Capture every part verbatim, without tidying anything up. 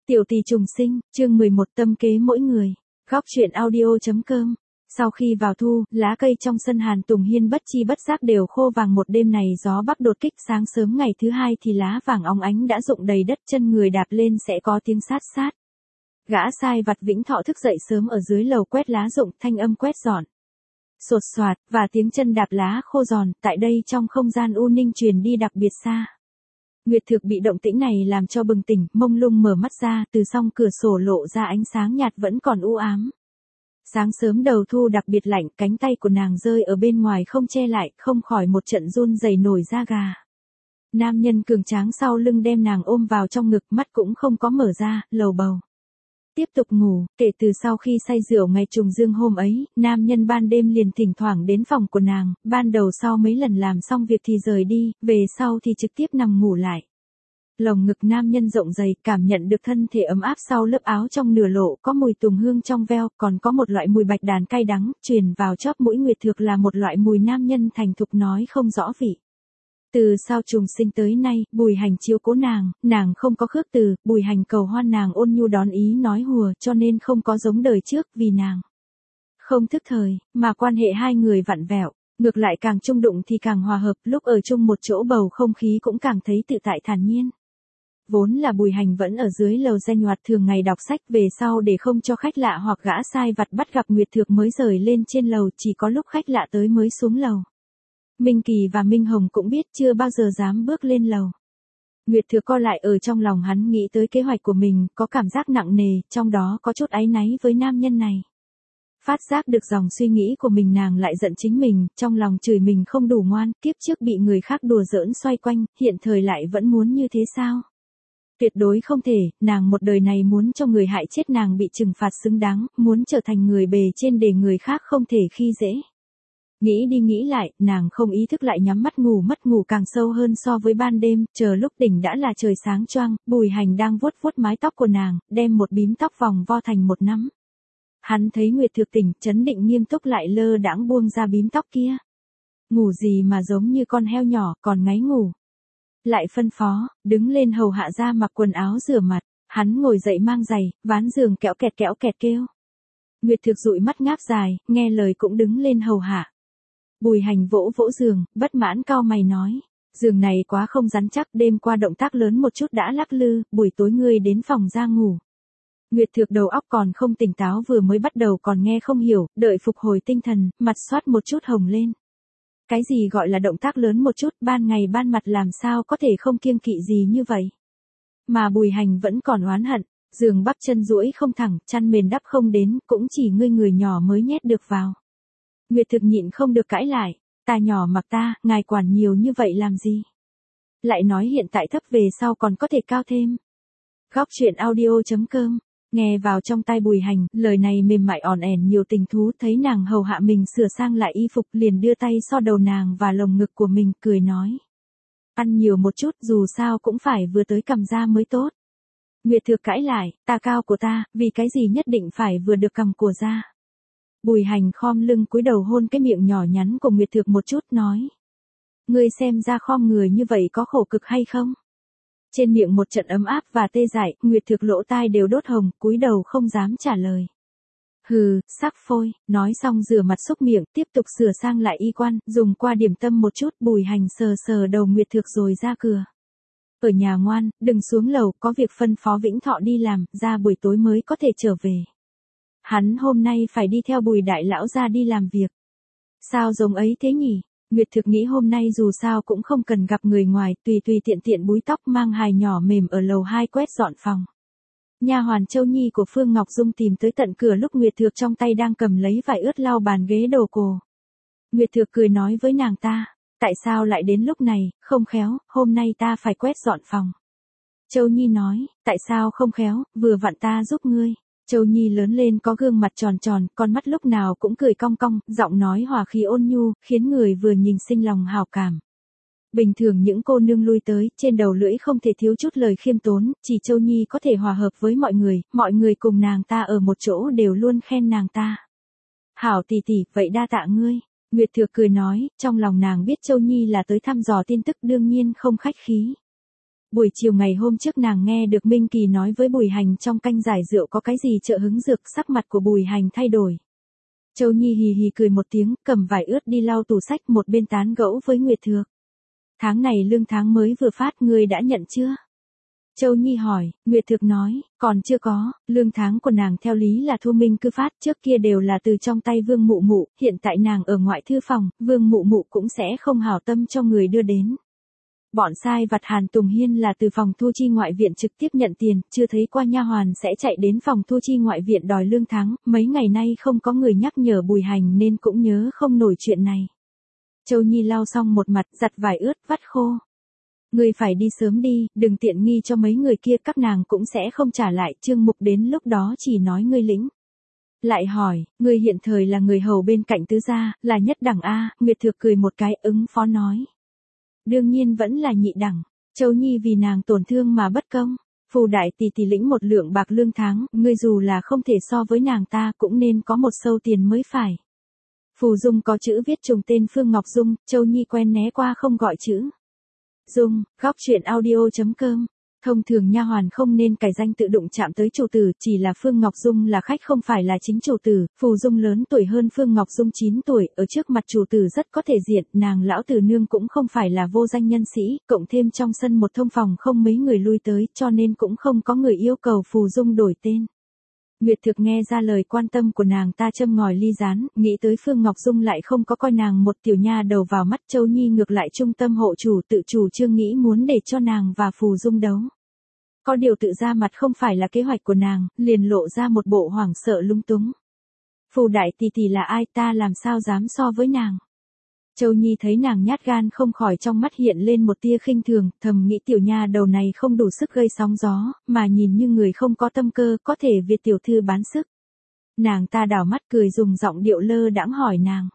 Tiểu tỷ trùng sinh, chương mười một tâm kế mỗi người. Góc truyện audio.com. Sau khi vào thu, lá cây trong sân Hàn Tùng Hiên bất chi bất giác đều khô vàng, một đêm này gió bắc đột kích, sáng sớm ngày thứ hai thì lá vàng óng ánh đã rụng đầy đất, chân người đạp lên sẽ có tiếng sát sát. Gã sai vặt Vĩnh Thọ thức dậy sớm ở dưới lầu quét lá rụng, thanh âm quét dọn sột soạt và tiếng chân đạp lá khô giòn, tại đây trong không gian u ninh truyền đi đặc biệt xa. Nguyệt Thược bị động tĩnh này làm cho bừng tỉnh, mông lung mở mắt ra, từ song cửa sổ lộ ra ánh sáng nhạt vẫn còn u ám. Sáng sớm đầu thu đặc biệt lạnh, cánh tay của nàng rơi ở bên ngoài không che lại, không khỏi một trận run rẩy nổi da gà. Nam nhân cường tráng sau lưng đem nàng ôm vào trong ngực, mắt cũng không có mở ra, lầu bầu. Tiếp tục ngủ, kể từ sau khi say rượu ngày trùng dương hôm ấy, nam nhân ban đêm liền thỉnh thoảng đến phòng của nàng, ban đầu sau mấy lần làm xong việc thì rời đi, về sau thì trực tiếp nằm ngủ lại. Lồng ngực nam nhân rộng dày, cảm nhận được thân thể ấm áp sau lớp áo trong nửa lộ, có mùi tùng hương trong veo, còn có một loại mùi bạch đàn cay đắng, truyền vào chóp mũi Nguyệt Thược là một loại mùi nam nhân thành thục nói không rõ vị. Từ sau trùng sinh tới nay, Bùi Hành chiếu cố nàng, nàng không có khước từ, Bùi Hành cầu hoan nàng ôn nhu đón ý nói hùa, cho nên không có giống đời trước, vì nàng không thức thời, mà quan hệ hai người vặn vẹo, ngược lại càng chung đụng thì càng hòa hợp, lúc ở chung một chỗ bầu không khí cũng càng thấy tự tại thản nhiên. Vốn là Bùi Hành vẫn ở dưới lầu danh hoạt thường ngày đọc sách, về sau để không cho khách lạ hoặc gã sai vặt bắt gặp Nguyệt Thược mới rời lên trên lầu, chỉ có lúc khách lạ tới mới xuống lầu. Minh Kỳ và Minh Hồng cũng biết chưa bao giờ dám bước lên lầu. Nguyệt Thược co lại ở trong lòng hắn, nghĩ tới kế hoạch của mình, có cảm giác nặng nề, trong đó có chút áy náy với nam nhân này. Phát giác được dòng suy nghĩ của mình, nàng lại giận chính mình, trong lòng chửi mình không đủ ngoan, kiếp trước bị người khác đùa giỡn xoay quanh, hiện thời lại vẫn muốn như thế sao? Tuyệt đối không thể, nàng một đời này muốn cho người hại chết nàng bị trừng phạt xứng đáng, muốn trở thành người bề trên để người khác không thể khi dễ. Nghĩ đi nghĩ lại, nàng không ý thức lại nhắm mắt ngủ, mất ngủ càng sâu hơn so với ban đêm, chờ lúc tỉnh đã là trời sáng choang, Bùi Hành đang vuốt vuốt mái tóc của nàng, đem một bím tóc vòng vo thành một nắm. Hắn thấy Nguyệt Thược tỉnh, chấn định nghiêm túc lại lơ đãng buông ra bím tóc kia. Ngủ gì mà giống như con heo nhỏ, còn ngáy ngủ. Lại phân phó, đứng lên hầu hạ ra mặc quần áo rửa mặt, hắn ngồi dậy mang giày, ván giường kẽo kẹt kẽo kẹt kêu. Nguyệt Thược dụi mắt ngáp dài, nghe lời cũng đứng lên hầu hạ. Bùi Hành vỗ vỗ giường, bất mãn cau mày nói, giường này quá không rắn chắc, đêm qua động tác lớn một chút đã lắc lư, buổi tối ngươi đến phòng ra ngủ. Nguyệt Thược đầu óc còn không tỉnh táo, vừa mới bắt đầu còn nghe không hiểu, đợi phục hồi tinh thần, mặt xoát một chút hồng lên. Cái gì gọi là động tác lớn một chút, ban ngày ban mặt làm sao có thể không kiêng kỵ gì như vậy. Mà Bùi Hành vẫn còn oán hận, giường bắc chân duỗi không thẳng, chăn mền đắp không đến, cũng chỉ ngươi người nhỏ mới nhét được vào. Nguyệt Thực nhịn không được cãi lại, ta nhỏ mặc ta, ngài quản nhiều như vậy làm gì? Lại nói hiện tại thấp, về sau còn có thể cao thêm. Góc truyện audio.com. Nghe vào trong tai Bùi Hành, lời này mềm mại ỏn ẻn nhiều tình thú, thấy nàng hầu hạ mình sửa sang lại y phục, liền đưa tay so đầu nàng và lồng ngực của mình, cười nói. Ăn nhiều một chút, dù sao cũng phải vừa tới cằm da mới tốt. Nguyệt Thược cãi lại, ta cao của ta, vì cái gì nhất định phải vừa được cằm của da. Bùi Hành khom lưng cúi đầu hôn cái miệng nhỏ nhắn của Nguyệt Thược một chút, nói. Ngươi xem ra khom người như vậy có khổ cực hay không? Trên miệng một trận ấm áp và tê dại, Nguyệt Thược lỗ tai đều đốt hồng, cúi đầu không dám trả lời. Hừ, sắc phôi, nói xong rửa mặt xúc miệng, tiếp tục sửa sang lại y quan, dùng qua điểm tâm một chút, Bùi Hành sờ sờ đầu Nguyệt Thược rồi ra cửa. Ở nhà ngoan, đừng xuống lầu, có việc phân phó Vĩnh Thọ đi làm, ra buổi tối mới có thể trở về. Hắn hôm nay phải đi theo Bùi đại lão ra đi làm việc. Sao giống ấy thế nhỉ? Nguyệt Thực nghĩ hôm nay dù sao cũng không cần gặp người ngoài, tùy tùy tiện tiện búi tóc mang hài nhỏ mềm ở lầu hai quét dọn phòng. Nha hoàn Châu Nhi của Phương Ngọc Dung tìm tới tận cửa lúc Nguyệt Thược trong tay đang cầm lấy vải ướt lau bàn ghế đồ cổ. Nguyệt Thược cười nói với nàng ta, tại sao lại đến lúc này, không khéo, hôm nay ta phải quét dọn phòng. Châu Nhi nói, tại sao không khéo, vừa vặn ta giúp ngươi. Châu Nhi lớn lên có gương mặt tròn tròn, con mắt lúc nào cũng cười cong cong, giọng nói hòa khí ôn nhu, khiến người vừa nhìn sinh lòng hảo cảm. Bình thường những cô nương lui tới, trên đầu lưỡi không thể thiếu chút lời khiêm tốn, chỉ Châu Nhi có thể hòa hợp với mọi người, mọi người cùng nàng ta ở một chỗ đều luôn khen nàng ta. Hảo tỷ tỷ, vậy đa tạ ngươi. Nguyệt Thược cười nói, trong lòng nàng biết Châu Nhi là tới thăm dò tin tức, đương nhiên không khách khí. Buổi chiều ngày hôm trước nàng nghe được Minh Kỳ nói với Bùi Hành trong canh giải rượu có cái gì trợ hứng dược, sắc mặt của Bùi Hành thay đổi. Châu Nhi hì hì cười một tiếng, cầm vải ướt đi lau tủ sách, một bên tán gẫu với Nguyệt Thược. Tháng này lương tháng mới vừa phát, ngươi đã nhận chưa? Châu Nhi hỏi. Nguyệt Thược nói, còn chưa có, lương tháng của nàng theo lý là Thu Minh cứ phát, trước kia đều là từ trong tay Vương Mụ Mụ, hiện tại nàng ở ngoại thư phòng, Vương Mụ Mụ cũng sẽ không hảo tâm cho người đưa đến. Bọn sai vặt Hàn Tùng Hiên là từ phòng thu chi ngoại viện trực tiếp nhận tiền, chưa thấy qua nha hoàn sẽ chạy đến phòng thu chi ngoại viện đòi lương tháng, mấy ngày nay không có người nhắc nhở Bùi Hành nên cũng nhớ không nổi chuyện này. Châu Nhi lau xong một mặt, giặt vải ướt, vắt khô. Ngươi phải đi sớm đi, đừng tiện nghi cho mấy người kia, các nàng cũng sẽ không trả lại, Trương Mục đến lúc đó chỉ nói ngươi lĩnh. Lại hỏi, ngươi hiện thời là người hầu bên cạnh tứ gia, là nhất đẳng A, Nguyệt Thược cười một cái ứng phó nói. Đương nhiên vẫn là nhị đẳng, Châu Nhi vì nàng tổn thương mà bất công. Phù đại tỷ tỷ lĩnh một lượng bạc lương tháng, ngươi dù là không thể so với nàng ta cũng nên có một sâu tiền mới phải. Phù Dung có chữ viết trùng tên Phương Ngọc Dung, Châu Nhi quen né qua không gọi chữ Dung. Góc truyện audio chấm com. Thông thường nha hoàn không nên cài danh tự đụng chạm tới chủ tử, chỉ là Phương Ngọc Dung là khách không phải là chính chủ tử, Phù Dung lớn tuổi hơn Phương Ngọc Dung chín tuổi, ở trước mặt chủ tử rất có thể diện, nàng lão tử nương cũng không phải là vô danh nhân sĩ, cộng thêm trong sân một thông phòng không mấy người lui tới, cho nên cũng không có người yêu cầu Phù Dung đổi tên. Nguyệt Thược nghe ra lời quan tâm của nàng ta châm ngòi ly rán, nghĩ tới Phương Ngọc Dung lại không có coi nàng một tiểu nha đầu vào mắt, Châu Nhi ngược lại trung tâm hộ chủ, tự chủ trương nghĩ muốn để cho nàng và Phù Dung đấu. Có điều tự ra mặt không phải là kế hoạch của nàng, liền lộ ra một bộ hoảng sợ lung túng. Phù đại tỷ tỷ là ai, ta làm sao dám so với nàng? Châu Nhi thấy nàng nhát gan không khỏi trong mắt hiện lên một tia khinh thường, thầm nghĩ tiểu nha đầu này không đủ sức gây sóng gió, mà nhìn như người không có tâm cơ, có thể Việt tiểu thư bán sức. Nàng ta đảo mắt cười dùng giọng điệu lơ đãng hỏi nàng.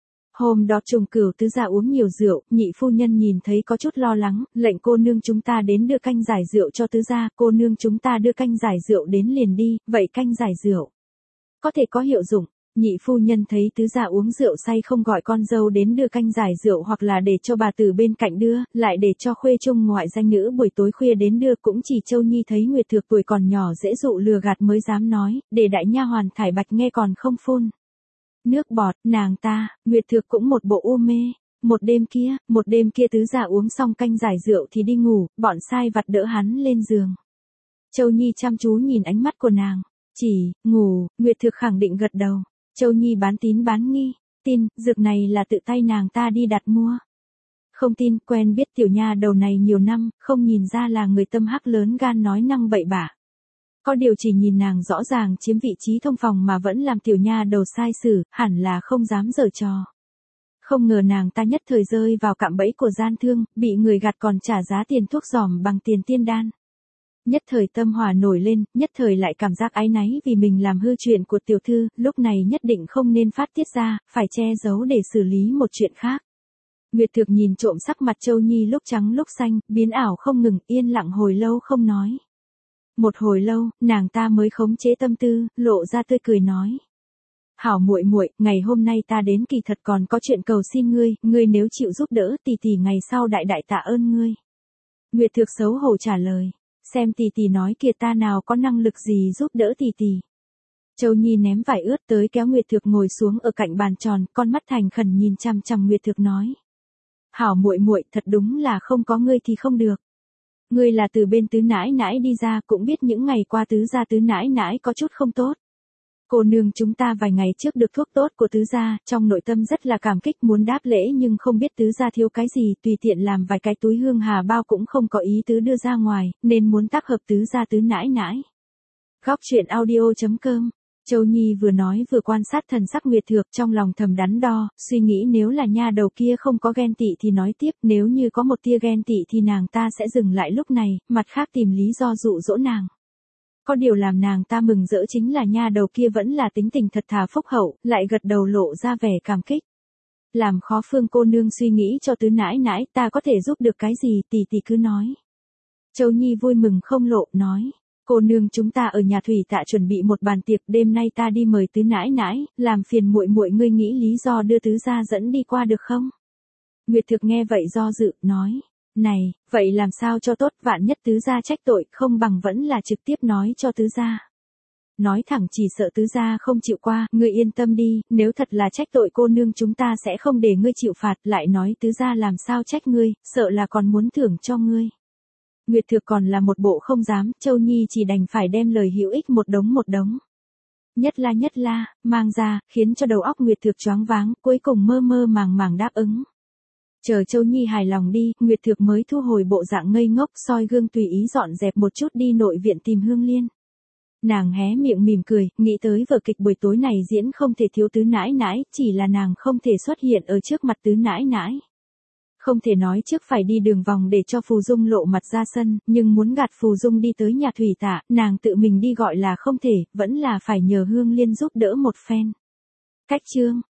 Hôm đó Trùng Cửu tứ gia uống nhiều rượu, nhị phu nhân nhìn thấy có chút lo lắng, lệnh cô nương chúng ta đến đưa canh giải rượu cho tứ gia, cô nương chúng ta đưa canh giải rượu đến liền đi, vậy canh giải rượu có thể có hiệu dụng. Nhị phu nhân thấy tứ gia uống rượu say không gọi con dâu đến đưa canh giải rượu hoặc là để cho bà tử bên cạnh đưa, lại để cho khuê trung ngoại danh nữ buổi tối khuya đến đưa, cũng chỉ Châu Nhi thấy Nguyệt Thược tuổi còn nhỏ dễ dụ lừa gạt mới dám nói, để đại nha hoàn Thải Bạch nghe còn không phun nước bọt. Nàng ta, Nguyệt Thược cũng một bộ u mê. Một đêm kia, một đêm kia tứ gia uống xong canh giải rượu thì đi ngủ, bọn sai vặt đỡ hắn lên giường. Châu Nhi chăm chú nhìn ánh mắt của nàng, chỉ, ngủ, Nguyệt Thược khẳng định gật đầu. Châu Nhi bán tín bán nghi, tin, dược này là tự tay nàng ta đi đặt mua. Không tin, quen biết tiểu nha đầu này nhiều năm, không nhìn ra là người tâm hắc lớn gan nói năng bậy bạ. Có điều chỉ nhìn nàng rõ ràng chiếm vị trí thông phòng mà vẫn làm tiểu nha đầu sai xử, hẳn là không dám giở trò. Không ngờ nàng ta nhất thời rơi vào cạm bẫy của gian thương, bị người gạt còn trả giá tiền thuốc giòm bằng tiền tiên đan. Nhất thời tâm hỏa nổi lên, nhất thời lại cảm giác áy náy vì mình làm hư chuyện của tiểu thư, lúc này nhất định không nên phát tiết ra, phải che giấu để xử lý một chuyện khác. Nguyệt Thược nhìn trộm sắc mặt Châu Nhi lúc trắng lúc xanh, biến ảo không ngừng, yên lặng hồi lâu không nói. Một hồi lâu, nàng ta mới khống chế tâm tư, lộ ra tươi cười nói. Hảo muội muội, ngày hôm nay ta đến kỳ thật còn có chuyện cầu xin ngươi, ngươi nếu chịu giúp đỡ tỷ tỷ ngày sau đại đại tạ ơn ngươi. Nguyệt Thược xấu hổ trả lời. Xem tỷ tỷ nói kìa, ta nào có năng lực gì giúp đỡ tỷ tỷ. Châu Nhi ném vải ướt tới kéo Nguyệt Thược ngồi xuống ở cạnh bàn tròn, con mắt thành khẩn nhìn chằm chằm Nguyệt Thược nói. Hảo muội muội, thật đúng là không có ngươi thì không được. Ngươi là từ bên tứ nãi nãi đi ra, cũng biết những ngày qua tứ gia tứ nãi nãi có chút không tốt. Cô nương chúng ta vài ngày trước được thuốc tốt của tứ gia, trong nội tâm rất là cảm kích muốn đáp lễ nhưng không biết tứ gia thiếu cái gì, tùy tiện làm vài cái túi hương hà bao cũng không có ý tứ đưa ra ngoài, nên muốn tác hợp tứ gia tứ nãi nãi. Góc truyện audio chấm com. Châu Nhi vừa nói vừa quan sát thần sắc Nguyệt Thược, trong lòng thầm đắn đo, suy nghĩ nếu là nha đầu kia không có ghen tị thì nói tiếp, nếu như có một tia ghen tị thì nàng ta sẽ dừng lại lúc này, mặt khác tìm lý do dụ dỗ nàng. Có điều làm nàng ta mừng rỡ chính là nha đầu kia vẫn là tính tình thật thà phúc hậu, lại gật đầu lộ ra vẻ cảm kích. Làm khó Phương cô nương suy nghĩ cho tứ nãi nãi, ta có thể giúp được cái gì, tỷ tỷ cứ nói. Châu Nhi vui mừng không lộ, nói. Cô nương chúng ta ở nhà thủy tạ chuẩn bị một bàn tiệc, đêm nay ta đi mời tứ nãi nãi, làm phiền muội muội ngươi nghĩ lý do đưa tứ gia dẫn đi qua được không? Nguyệt Thược nghe vậy do dự, nói. Này, vậy làm sao cho tốt, vạn nhất tứ gia trách tội, không bằng vẫn là trực tiếp nói cho tứ gia. Nói thẳng chỉ sợ tứ gia không chịu qua, ngươi yên tâm đi, nếu thật là trách tội cô nương chúng ta sẽ không để ngươi chịu phạt, lại nói tứ gia làm sao trách ngươi, sợ là còn muốn thưởng cho ngươi. Nguyệt Thược còn là một bộ không dám, Châu Nhi chỉ đành phải đem lời hữu ích một đống một đống. Nhất la nhất la, mang ra, khiến cho đầu óc Nguyệt Thược choáng váng, cuối cùng mơ mơ màng màng đáp ứng. Chờ Châu Nhi hài lòng đi, Nguyệt Thược mới thu hồi bộ dạng ngây ngốc, soi gương tùy ý dọn dẹp một chút đi nội viện tìm Hương Liên. Nàng hé miệng mỉm cười, nghĩ tới vở kịch buổi tối này diễn không thể thiếu tứ nãi nãi, chỉ là nàng không thể xuất hiện ở trước mặt tứ nãi nãi. Không thể nói trước phải đi đường vòng để cho Phù Dung lộ mặt ra sân, nhưng muốn gạt Phù Dung đi tới nhà thủy tạ, nàng tự mình đi gọi là không thể, vẫn là phải nhờ Hương Liên giúp đỡ một phen. Cách chương